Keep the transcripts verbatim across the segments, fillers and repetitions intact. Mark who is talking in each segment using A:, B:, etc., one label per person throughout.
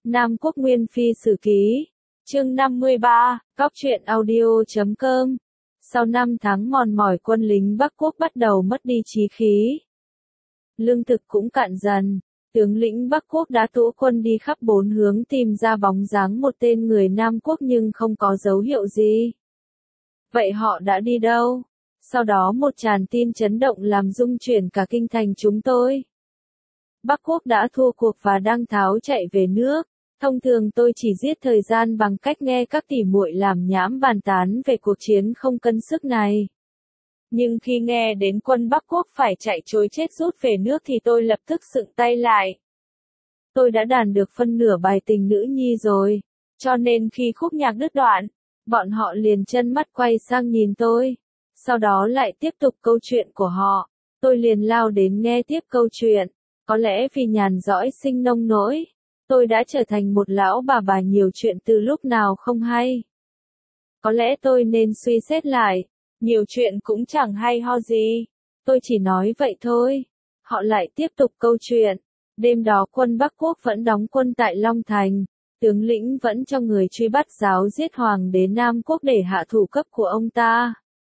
A: Nam Quốc Nguyên Phi Sử Ký, chương năm mươi ba, Cóc truyện audio chấm com. Sau năm tháng mòn mỏi, quân lính Bắc Quốc bắt đầu mất đi chí khí. Lương thực cũng cạn dần, tướng lĩnh Bắc Quốc đã tụ quân đi khắp bốn hướng tìm ra bóng dáng một tên người Nam Quốc nhưng không có dấu hiệu gì. Vậy họ đã đi đâu? Sau đó một tràn tin chấn động làm rung chuyển cả kinh thành chúng tôi. Bắc Quốc đã thua cuộc và đang tháo chạy về nước. Thông thường tôi chỉ giết thời gian bằng cách nghe các tỉ muội làm nhảm bàn tán về cuộc chiến không cân sức này. Nhưng khi nghe đến quân Bắc Quốc phải chạy trối chết rút về nước thì tôi lập tức sựng tay lại. Tôi đã đàn được phân nửa bài tình nữ nhi rồi, cho nên khi khúc nhạc đứt đoạn, bọn họ liền chân mắt quay sang nhìn tôi. Sau đó lại tiếp tục câu chuyện của họ. Tôi liền lao đến nghe tiếp câu chuyện. Có lẽ vì nhàn rỗi sinh nông nỗi, tôi đã trở thành một lão bà bà nhiều chuyện từ lúc nào không hay. Có lẽ tôi nên suy xét lại, nhiều chuyện cũng chẳng hay ho gì. Tôi chỉ nói vậy thôi. Họ lại tiếp tục câu chuyện. Đêm đó quân Bắc Quốc vẫn đóng quân tại Long Thành. Tướng lĩnh vẫn cho người truy bắt giáo giết hoàng đế Nam Quốc để hạ thủ cấp của ông ta.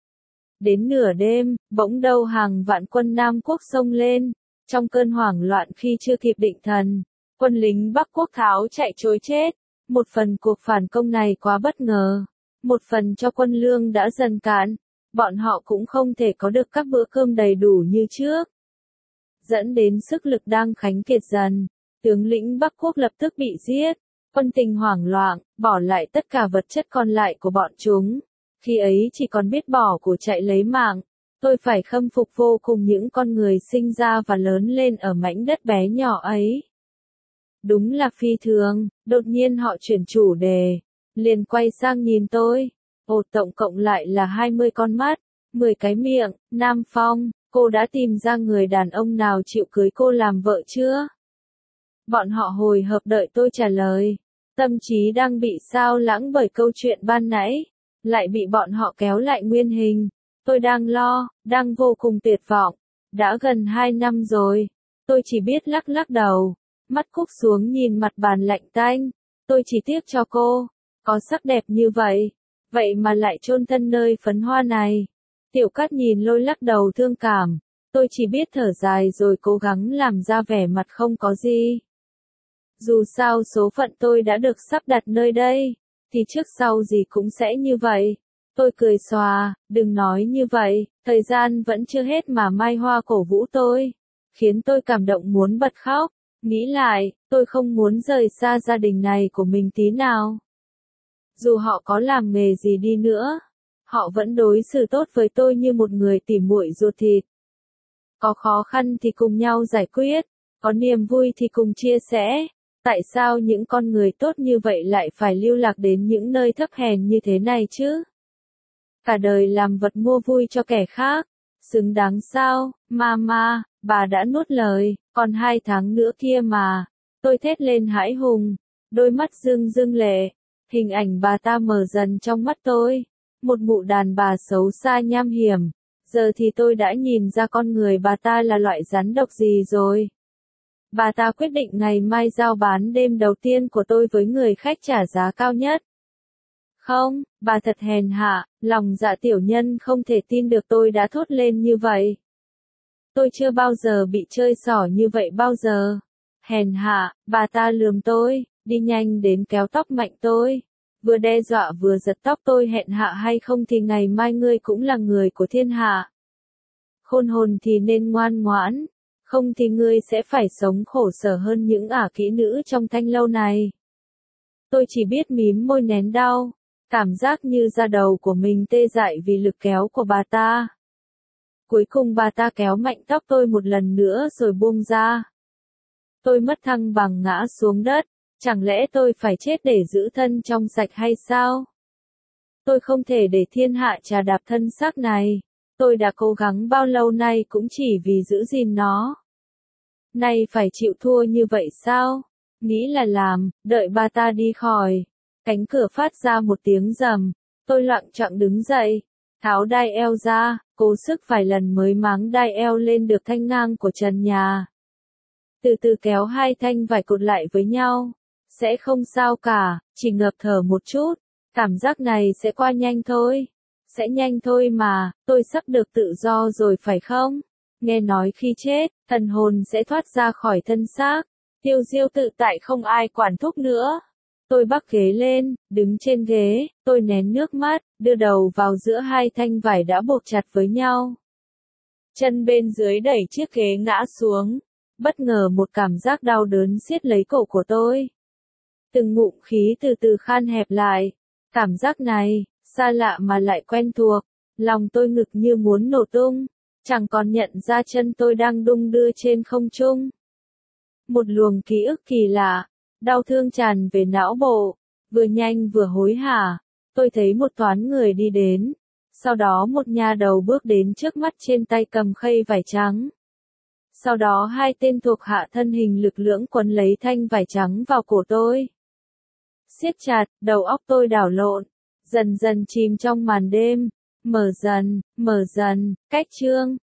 A: Đến nửa đêm, bỗng đâu hàng vạn quân Nam Quốc xông lên. Trong cơn hoảng loạn khi chưa kịp định thần, quân lính Bắc Quốc tháo chạy trối chết. Một phần cuộc phản công này quá bất ngờ. Một phần cho quân lương đã dần cạn. Bọn họ cũng không thể có được các bữa cơm đầy đủ như trước. Dẫn đến sức lực đang khánh kiệt dần. Tướng lĩnh Bắc Quốc lập tức bị giết. Quân tình hoảng loạn, bỏ lại tất cả vật chất còn lại của bọn chúng. Khi ấy chỉ còn biết bỏ của chạy lấy mạng. Tôi phải khâm phục vô cùng những con người sinh ra và lớn lên ở mảnh đất bé nhỏ ấy. Đúng là phi thường, đột nhiên họ chuyển chủ đề. Liền quay sang nhìn tôi. Ồ, tổng cộng lại là hai mươi con mắt, mười cái miệng. Nam Phong, cô đã tìm ra người đàn ông nào chịu cưới cô làm vợ chưa? Bọn họ hồi hộp đợi tôi trả lời. Tâm trí đang bị xao lãng bởi câu chuyện ban nãy. Lại bị bọn họ kéo lại nguyên hình. Tôi đang lo, đang vô cùng tuyệt vọng. Đã gần hai năm rồi. Tôi chỉ biết lắc lắc đầu. Mắt cúi xuống nhìn mặt bàn lạnh tanh. Tôi chỉ tiếc cho cô. Có sắc đẹp như vậy. Vậy mà lại chôn thân nơi phấn hoa này. Tiểu Cát nhìn Lôi lắc đầu thương cảm. Tôi chỉ biết thở dài rồi cố gắng làm ra vẻ mặt không có gì. Dù sao số phận tôi đã được sắp đặt nơi đây. Thì trước sau gì cũng sẽ như vậy. Tôi cười xòa, đừng nói như vậy, thời gian vẫn chưa hết mà Mai Hoa cổ vũ tôi. Khiến tôi cảm động muốn bật khóc. Nghĩ lại, tôi không muốn rời xa gia đình này của mình tí nào. Dù họ có làm nghề gì đi nữa, họ vẫn đối xử tốt với tôi như một người tỉ muội ruột thịt. Có khó khăn thì cùng nhau giải quyết, có niềm vui thì cùng chia sẻ. Tại sao những con người tốt như vậy lại phải lưu lạc đến những nơi thấp hèn như thế này chứ? Cả đời làm vật mua vui cho kẻ khác, xứng đáng sao? Mama, bà đã nuốt lời, còn hai tháng nữa kia mà. Tôi thét lên hãi hùng, đôi mắt rưng rưng lệ. Hình ảnh bà ta mờ dần trong mắt tôi. Một mụ đàn bà xấu xa nham hiểm. Giờ thì tôi đã nhìn ra con người bà ta là loại rắn độc gì rồi. Bà ta quyết định ngày mai giao bán đêm đầu tiên của tôi với người khách trả giá cao nhất. Không, bà thật hèn hạ, lòng dạ tiểu nhân không thể tin được tôi đã thốt lên như vậy. Tôi chưa bao giờ bị chơi xỏ như vậy bao giờ. Hèn hạ, bà ta lườm tôi, đi nhanh đến kéo tóc mạnh tôi. Vừa đe dọa vừa giật tóc tôi, hẹn hạ hay không thì ngày mai ngươi cũng là người của thiên hạ. Khôn hồn thì nên ngoan ngoãn, không thì ngươi sẽ phải sống khổ sở hơn những ả kỹ nữ trong thanh lâu này. Tôi chỉ biết mím môi nén đau, cảm giác như da đầu của mình tê dại vì lực kéo của bà ta. Cuối cùng bà ta kéo mạnh tóc tôi một lần nữa rồi buông ra. Tôi mất thăng bằng ngã xuống đất. Chẳng lẽ tôi phải chết để giữ thân trong sạch hay sao? Tôi không thể để thiên hạ trà đạp thân xác này. Tôi đã cố gắng bao lâu nay cũng chỉ vì giữ gìn nó. Nay phải chịu thua như vậy sao? Nghĩ là làm, đợi bà ta đi khỏi. Cánh cửa phát ra một tiếng rầm. Tôi loạng choạng đứng dậy. Tháo đai eo ra, cố sức vài lần mới máng đai eo lên được thanh ngang của trần nhà. Từ từ kéo hai thanh vải cột lại với nhau. Sẽ không sao cả, chỉ ngập thở một chút. Cảm giác này sẽ qua nhanh thôi. Sẽ nhanh thôi mà, tôi sắp được tự do rồi phải không? Nghe nói khi chết, thần hồn sẽ thoát ra khỏi thân xác. Tiêu Diêu tự tại không ai quản thúc nữa. Tôi bắc ghế lên, đứng trên ghế, tôi nén nước mắt, đưa đầu vào giữa hai thanh vải đã buộc chặt với nhau. Chân bên dưới đẩy chiếc ghế ngã xuống. Bất ngờ một cảm giác đau đớn siết lấy cổ của tôi. Từng ngụm khí từ từ khan hẹp lại. Cảm giác này, xa lạ mà lại quen thuộc. Lòng tôi ngực như muốn nổ tung. Chẳng còn nhận ra chân tôi đang đung đưa trên không trung. Một luồng ký ức kỳ lạ, đau thương tràn về não bộ, vừa nhanh vừa hối hả. Tôi thấy một toán người đi đến. Sau đó một nha đầu bước đến trước mắt trên tay cầm khay vải trắng. Sau đó hai tên thuộc hạ thân hình lực lưỡng quấn lấy thanh vải trắng vào cổ tôi. Siết chặt, đầu óc tôi đảo lộn, dần dần chìm trong màn đêm, mở dần, mở dần, cách chương.